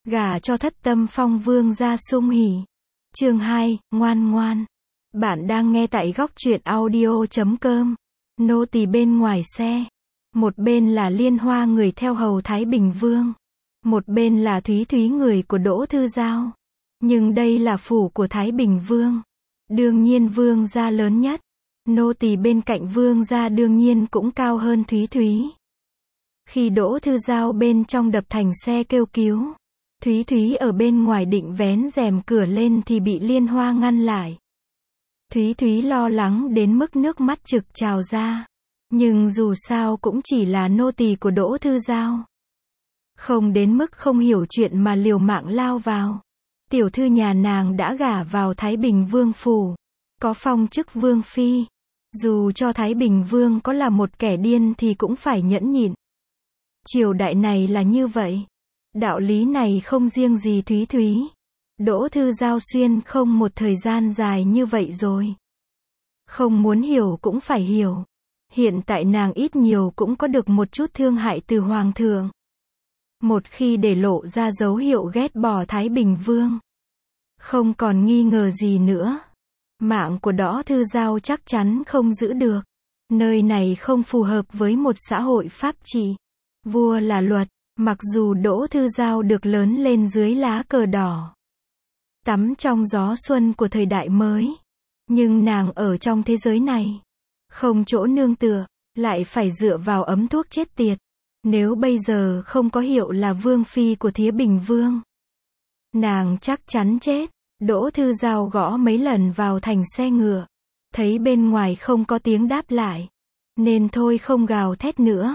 Gả cho Thất Tâm Phong vương gia sung hỉ. Chương 2, ngoan ngoan. Bạn đang nghe tại góc truyện audio.com. Nô tỳ bên ngoài xe. Một bên là Liên Hoa người theo hầu Thái Bình Vương. Một bên là Thúy Thúy người của Đỗ Thư Giao. Nhưng đây là phủ của Thái Bình Vương. Đương nhiên vương gia lớn nhất. Nô tỳ bên cạnh vương gia đương nhiên cũng cao hơn Thúy Thúy. Khi Đỗ Thư Giao bên trong đập thành xe kêu cứu, Thúy Thúy ở bên ngoài định vén rèm cửa lên thì bị Liên Hoa ngăn lại. Thúy Thúy lo lắng đến mức nước mắt trực trào ra. Nhưng dù sao cũng chỉ là nô tỳ của Đỗ Thư Giao. Không đến mức không hiểu chuyện mà liều mạng lao vào. Tiểu thư nhà nàng đã gả vào Thái Bình Vương phủ. Có phong chức Vương Phi. Dù cho Thái Bình Vương có là một kẻ điên thì cũng phải nhẫn nhịn. Triều đại này là như vậy. Đạo lý này không riêng gì Thúy Thúy. Đỗ Thư Giao xuyên không một thời gian dài như vậy rồi. Không muốn hiểu cũng phải hiểu. Hiện tại nàng ít nhiều cũng có được một chút thương hại từ Hoàng thượng. Một khi để lộ ra dấu hiệu ghét bỏ Thái Bình Vương, không còn nghi ngờ gì nữa. Mạng của Đỗ Thư Giao chắc chắn không giữ được. Nơi này không phù hợp với một xã hội pháp trị. Vua là luật. Mặc dù Đỗ Thư Giao được lớn lên dưới lá cờ đỏ, tắm trong gió xuân của thời đại mới, nhưng nàng ở trong thế giới này, không chỗ nương tựa, lại phải dựa vào ấm thuốc chết tiệt. Nếu bây giờ không có hiệu là Vương Phi của Thái Bình Vương, nàng chắc chắn chết. Đỗ Thư Giao gõ mấy lần vào thành xe ngựa, thấy bên ngoài không có tiếng đáp lại, nên thôi không gào thét nữa.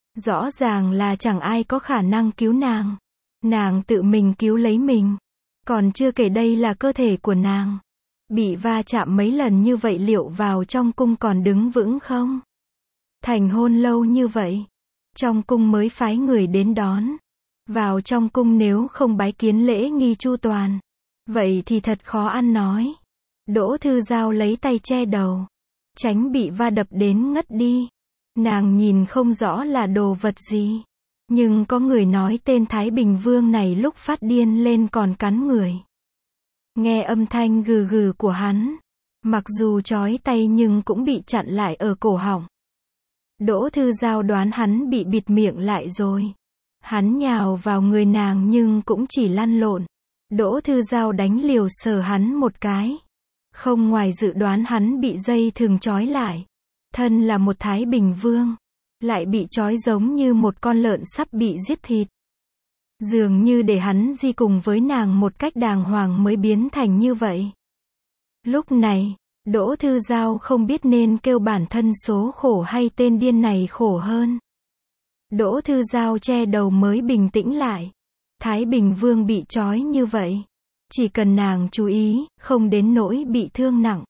Rõ ràng là chẳng ai có khả năng cứu nàng. Nàng tự mình cứu lấy mình. Còn chưa kể đây là cơ thể của nàng. Bị va chạm mấy lần như vậy liệu vào trong cung còn đứng vững không? Thành hôn lâu như vậy. Trong cung mới phái người đến đón. Vào trong cung nếu không bái kiến lễ nghi chu toàn, vậy thì thật khó ăn nói. Đỗ Thư Giao lấy tay che đầu, tránh bị va đập đến ngất đi. Nàng nhìn không rõ là đồ vật gì. Nhưng có người nói tên Thái Bình Vương này lúc phát điên lên còn cắn người. Nghe âm thanh gừ gừ của hắn, mặc dù chói tay nhưng cũng bị chặn lại ở cổ họng. Đỗ Thư Giao đoán hắn bị bịt miệng lại rồi. Hắn nhào vào người nàng nhưng cũng chỉ lăn lộn. Đỗ Thư Giao đánh liều sờ hắn một cái. Không ngoài dự đoán hắn bị dây thừng trói lại. Thân là một Thái Bình Vương, lại bị trói giống như một con lợn sắp bị giết thịt. Dường như để hắn di cùng với nàng một cách đàng hoàng mới biến thành như vậy. Lúc này, Đỗ Thư Giao không biết nên kêu bản thân số khổ hay tên điên này khổ hơn. Đỗ Thư Giao che đầu mới bình tĩnh lại. Thái Bình Vương bị trói như vậy, chỉ cần nàng chú ý, không đến nỗi bị thương nặng.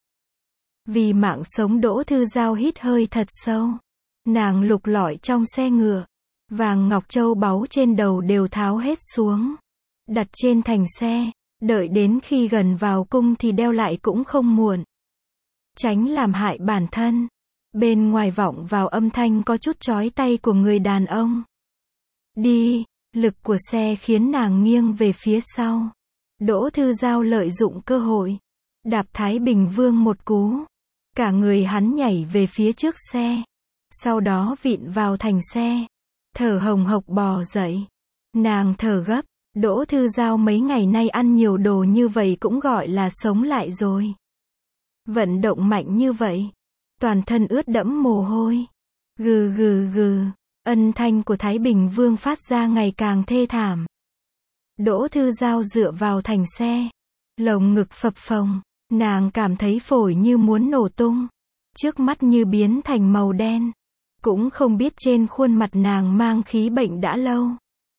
Vì mạng sống Đỗ Thư Giao hít hơi thật sâu. Nàng lục lọi trong xe ngựa. Vàng ngọc châu báu trên đầu đều tháo hết xuống. Đặt trên thành xe. Đợi đến khi gần vào cung thì đeo lại cũng không muộn. Tránh làm hại bản thân. Bên ngoài vọng vào âm thanh có chút chói tay của người đàn ông. Đi. Lực của xe khiến nàng nghiêng về phía sau. Đỗ Thư Giao lợi dụng cơ hội. Đạp Thái Bình Vương một cú. Cả người hắn nhảy về phía trước xe. Sau đó vịn vào thành xe. Thở hồng hộc bò dậy. Nàng thở gấp. Đỗ Thư Giao mấy ngày nay ăn nhiều đồ như vậy cũng gọi là sống lại rồi. Vận động mạnh như vậy. Toàn thân ướt đẫm mồ hôi. Gừ gừ gừ. Âm thanh của Thái Bình Vương phát ra ngày càng thê thảm. Đỗ Thư Giao dựa vào thành xe. Lồng ngực phập phồng. Nàng cảm thấy phổi như muốn nổ tung. Trước mắt như biến thành màu đen. Cũng không biết trên khuôn mặt nàng mang khí bệnh đã lâu.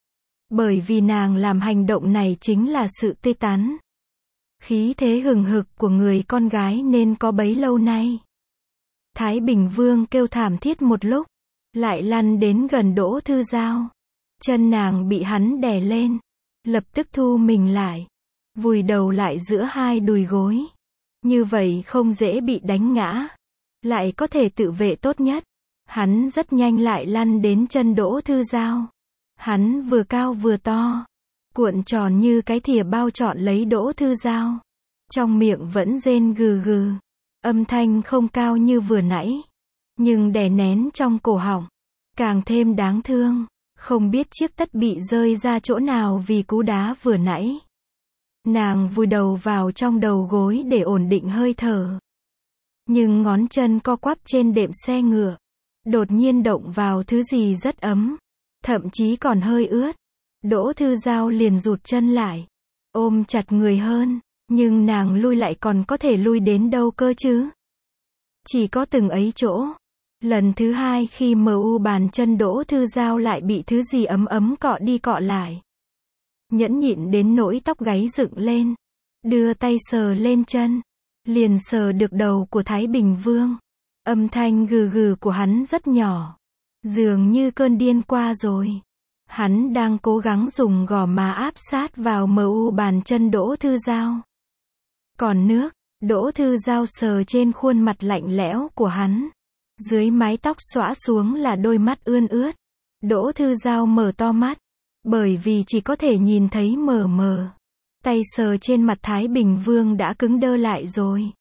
Bởi vì nàng làm hành động này chính là sự tê tán. Khí thế hừng hực của người con gái nên có bấy lâu nay. Thái Bình Vương kêu thảm thiết một lúc. Lại lăn đến gần Đỗ Thư Giao. Chân nàng bị hắn đè lên. Lập tức thu mình lại. Vùi đầu lại giữa hai đùi gối. Như vậy không dễ bị đánh ngã. Lại có thể tự vệ tốt nhất. Hắn rất nhanh lại lăn đến chân Đỗ Thư Giao. Hắn vừa cao vừa to. cuộn tròn như cái thìa bao trọn lấy Đỗ Thư Giao. Trong miệng vẫn rên gừ gừ. Âm thanh không cao như vừa nãy, nhưng đè nén trong cổ họng, càng thêm đáng thương. Không biết chiếc tất bị rơi ra chỗ nào vì cú đá vừa nãy. Nàng vùi đầu vào trong đầu gối để ổn định hơi thở. Nhưng ngón chân co quắp trên đệm xe ngựa, đột nhiên động vào thứ gì rất ấm, thậm chí còn hơi ướt. Đỗ Thư Giao liền rụt chân lại, ôm chặt người hơn, nhưng nàng lui lại còn có thể lui đến đâu cơ chứ? Chỉ có từng ấy chỗ. Lần thứ hai khi bàn chân Đỗ Thư Giao lại bị thứ gì ấm ấm cọ đi cọ lại. Nhẫn nhịn đến nỗi tóc gáy dựng lên, đưa tay sờ lên chân, liền sờ được đầu của Thái Bình Vương. Âm thanh gừ gừ của hắn rất nhỏ, dường như cơn điên qua rồi. Hắn đang cố gắng dùng gò má áp sát vào bàn chân Đỗ Thư Giao. Còn nước, Đỗ Thư Giao sờ trên khuôn mặt lạnh lẽo của hắn. Dưới mái tóc xõa xuống là đôi mắt ươn ướt. Đỗ Thư Giao mở to mắt, bởi vì chỉ có thể nhìn thấy mờ mờ. Tay sờ trên mặt Thái Bình Vương đã cứng đơ lại rồi.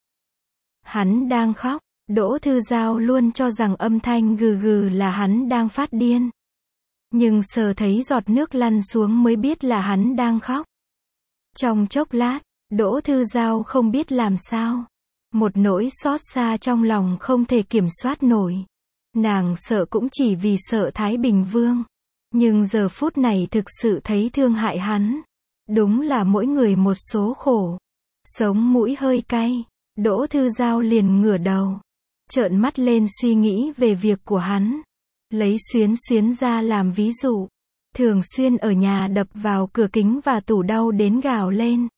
Hắn đang khóc. Đỗ Thư Giao luôn cho rằng âm thanh gừ gừ là hắn đang phát điên. Nhưng sờ thấy giọt nước lăn xuống mới biết là hắn đang khóc. Trong chốc lát, Đỗ Thư Giao không biết làm sao. Một nỗi xót xa trong lòng không thể kiểm soát nổi. Nàng sợ cũng chỉ vì sợ Thái Bình Vương. Nhưng giờ phút này thực sự thấy thương hại hắn. Đúng là mỗi người một số khổ. Sống mũi hơi cay, Đỗ Thư Giao liền ngửa đầu, trợn mắt lên suy nghĩ về việc của hắn. Lấy Xuyến Xuyến ra làm ví dụ. Thường xuyên ở nhà đập vào cửa kính và tủ đau đến gào lên.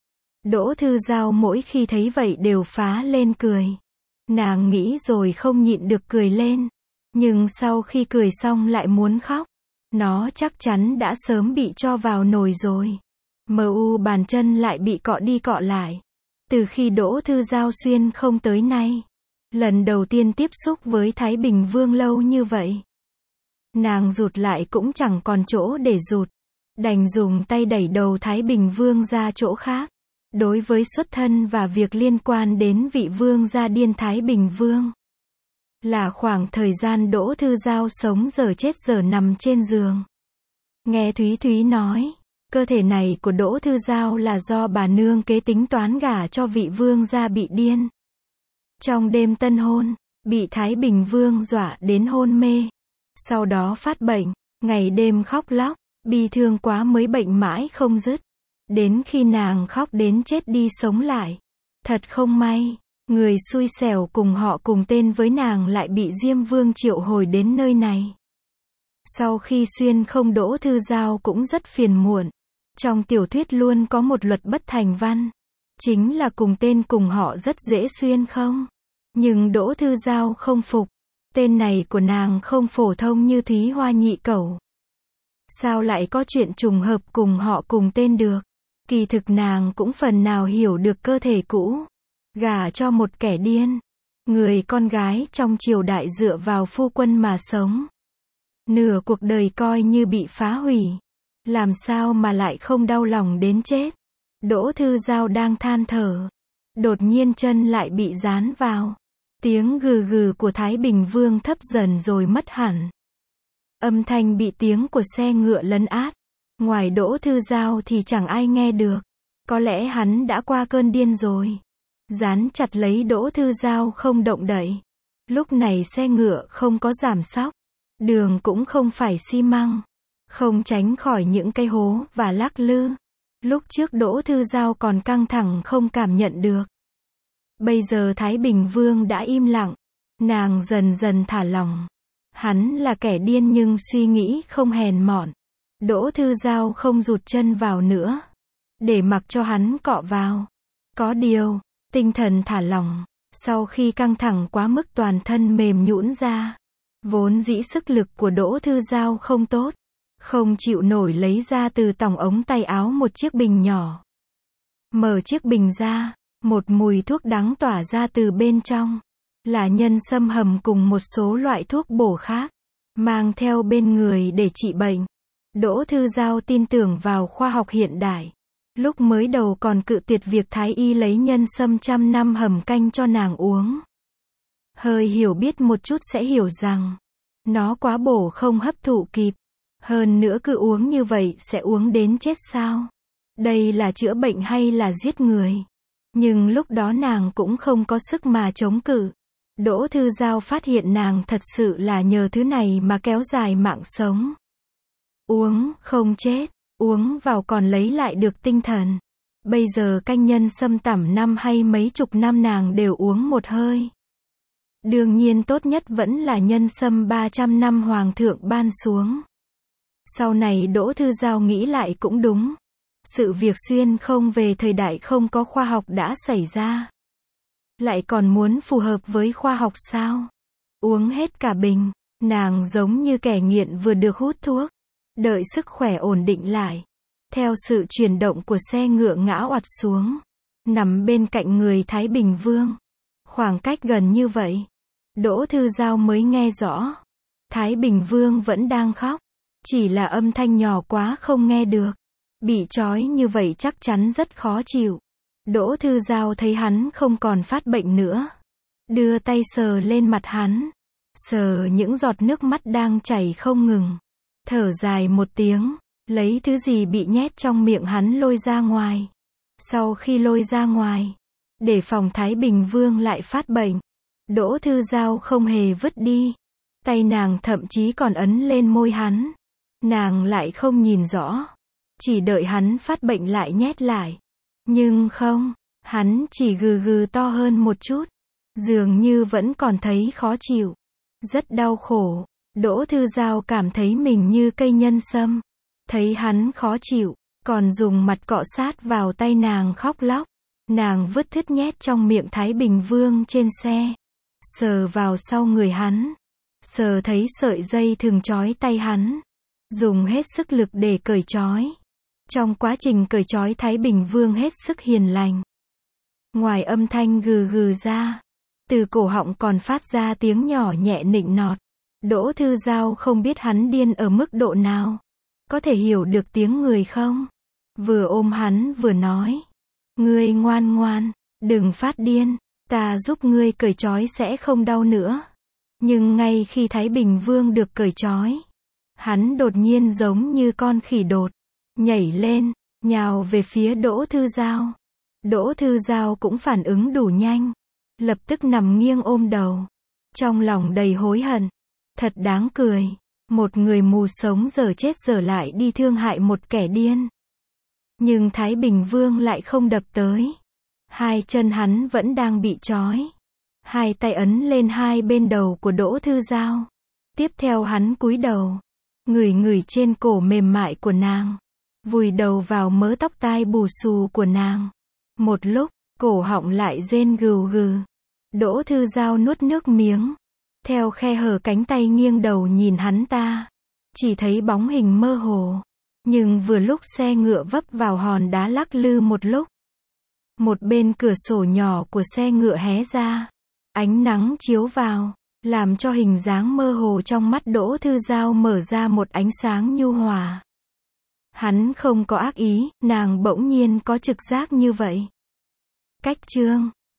Đỗ Thư Giao mỗi khi thấy vậy đều phá lên cười. Nàng nghĩ rồi không nhịn được cười lên. Nhưng sau khi cười xong lại muốn khóc. Nó chắc chắn đã sớm bị cho vào nồi rồi. Bàn chân lại bị cọ đi cọ lại. Từ khi Đỗ Thư Giao xuyên không tới nay. Lần đầu tiên tiếp xúc với Thái Bình Vương lâu như vậy. Nàng rụt lại cũng chẳng còn chỗ để rụt. Đành dùng tay đẩy đầu Thái Bình Vương ra chỗ khác. Đối với xuất thân và việc liên quan đến vị vương gia điên Thái Bình Vương. Là khoảng thời gian Đỗ Thư Giao sống giờ chết giờ nằm trên giường. Nghe Thúy Thúy nói, cơ thể này của Đỗ Thư Giao là do bà nương kế tính toán gả cho vị vương gia bị điên. Trong đêm tân hôn, bị Thái Bình Vương dọa đến hôn mê. Sau đó phát bệnh, ngày đêm khóc lóc, bi thương quá mới bệnh mãi không dứt. Đến khi nàng khóc đến chết đi sống lại. Thật không may, người xui xẻo cùng họ cùng tên với nàng lại bị Diêm Vương triệu hồi đến nơi này. Sau khi xuyên không, Đỗ Thư Giao cũng rất phiền muộn. Trong tiểu thuyết luôn có một luật bất thành văn. Chính là cùng tên cùng họ rất dễ xuyên không. Nhưng Đỗ Thư Giao không phục. Tên này của nàng không phổ thông như Thúy Hoa Nhị Cẩu. Sao lại có chuyện trùng hợp cùng họ cùng tên được? Kỳ thực nàng cũng phần nào hiểu được cơ thể cũ. Gả cho một kẻ điên. Người con gái trong triều đại dựa vào phu quân mà sống. Nửa cuộc đời coi như bị phá hủy. Làm sao mà lại không đau lòng đến chết? Đỗ Thư Giao đang than thở. Đột nhiên chân lại bị dán vào. Tiếng gừ gừ của Thái Bình Vương thấp dần rồi mất hẳn. Âm thanh bị tiếng của xe ngựa lấn át. Ngoài Đỗ Thư Giao thì chẳng ai nghe được. Có lẽ hắn đã qua cơn điên rồi. Dán chặt lấy Đỗ Thư Giao không động đậy. Lúc này xe ngựa không có giảm xóc. Đường cũng không phải xi măng. Không tránh khỏi những cây hố và lắc lư. Lúc trước Đỗ Thư Giao còn căng thẳng không cảm nhận được. Bây giờ Thái Bình Vương đã im lặng. Nàng dần dần thả lỏng. Hắn là kẻ điên nhưng suy nghĩ không hèn mọn. Đỗ Thư Giao không rụt chân vào nữa. Để mặc cho hắn cọ vào. Có điều, tinh thần thả lỏng. Sau khi căng thẳng quá mức toàn thân mềm nhũn ra. Vốn dĩ sức lực của Đỗ Thư Giao không tốt. Không chịu nổi lấy ra từ tòng ống tay áo một chiếc bình nhỏ. Mở chiếc bình ra. Một mùi thuốc đắng tỏa ra từ bên trong. Là nhân sâm hầm cùng một số loại thuốc bổ khác. Mang theo bên người để trị bệnh. Đỗ Thư Giao tin tưởng vào khoa học hiện đại. Lúc mới đầu còn cự tuyệt việc thái y lấy nhân sâm trăm năm hầm canh cho nàng uống. Hơi hiểu biết một chút sẽ hiểu rằng, nó quá bổ không hấp thụ kịp. Hơn nữa cứ uống như vậy sẽ uống đến chết sao? Đây là chữa bệnh hay là giết người? Nhưng lúc đó nàng cũng không có sức mà chống cự. Đỗ Thư Giao phát hiện nàng thật sự là nhờ thứ này mà kéo dài mạng sống. Uống không chết, uống vào còn lấy lại được tinh thần. Bây giờ canh nhân sâm tẩm năm hay mấy chục năm nàng đều uống một hơi. Đương nhiên tốt nhất vẫn là nhân sâm 300 năm hoàng thượng ban xuống. Sau này Đỗ Thư Giao nghĩ lại cũng đúng. Sự việc xuyên không về thời đại không có khoa học đã xảy ra. Lại còn muốn phù hợp với khoa học sao? Uống hết cả bình, nàng giống như kẻ nghiện vừa được hút thuốc. Đợi sức khỏe ổn định lại. Theo sự chuyển động của xe ngựa ngã oặt xuống. Nằm bên cạnh người Thái Bình Vương. Khoảng cách gần như vậy. Đỗ Thư Giao mới nghe rõ. Thái Bình Vương vẫn đang khóc. Chỉ là âm thanh nhỏ quá không nghe được. Bị trói như vậy chắc chắn rất khó chịu. Đỗ Thư Giao thấy hắn không còn phát bệnh nữa. Đưa tay sờ lên mặt hắn. Sờ những giọt nước mắt đang chảy không ngừng. Thở dài một tiếng. Lấy thứ gì bị nhét trong miệng hắn lôi ra ngoài. Sau khi lôi ra ngoài. Để phòng Thái Bình Vương lại phát bệnh. Đỗ Thư Giao không hề vứt đi. Tay nàng thậm chí còn ấn lên môi hắn. Nàng lại không nhìn rõ. Chỉ đợi hắn phát bệnh lại nhét lại. Nhưng không, hắn chỉ gừ gừ to hơn một chút. Dường như vẫn còn thấy khó chịu. Rất đau khổ. Đỗ Thư Giao cảm thấy mình như cây nhân sâm. Thấy hắn khó chịu, còn dùng mặt cọ sát vào tay nàng khóc lóc. Nàng vứt thứt nhét trong miệng Thái Bình Vương trên xe. Sờ vào sau người hắn. Sờ thấy sợi dây thường trói tay hắn. Dùng hết sức lực để cởi trói. Trong quá trình cởi trói Thái Bình Vương hết sức hiền lành. Ngoài âm thanh gừ gừ ra, từ cổ họng còn phát ra tiếng nhỏ nhẹ nịnh nọt. Đỗ Thư Giao không biết hắn điên ở mức độ nào. Có thể hiểu được tiếng người không? Vừa ôm hắn vừa nói. Ngươi ngoan ngoan, đừng phát điên. Ta giúp ngươi cởi trói sẽ không đau nữa. Nhưng ngay khi Thái Bình Vương được cởi trói, hắn đột nhiên giống như con khỉ đột. Nhảy lên, nhào về phía Đỗ Thư Giao. Đỗ Thư Giao cũng phản ứng đủ nhanh. Lập tức nằm nghiêng ôm đầu. Trong lòng đầy hối hận. Thật đáng cười. Một người mù sống giờ chết giờ lại đi thương hại một kẻ điên. Nhưng Thái Bình Vương lại không đập tới. Hai chân hắn vẫn đang bị trói. Hai tay ấn lên hai bên đầu của Đỗ Thư Giao. Tiếp theo hắn cúi đầu. Ngửi ngửi trên cổ mềm mại của nàng. Vùi đầu vào mớ tóc tai bù xù của nàng. Một lúc, cổ họng lại rên gừ gừ. Đỗ Thư Giao nuốt nước miếng. Theo khe hở cánh tay nghiêng đầu nhìn hắn ta. Chỉ thấy bóng hình mơ hồ. Nhưng vừa lúc xe ngựa vấp vào hòn đá lắc lư một lúc. Một bên cửa sổ nhỏ của xe ngựa hé ra. Ánh nắng chiếu vào. Làm cho hình dáng mơ hồ trong mắt Đỗ Thư Giao mở ra một ánh sáng nhu hòa. Hắn không có ác ý, nàng bỗng nhiên có trực giác như vậy. Cách chương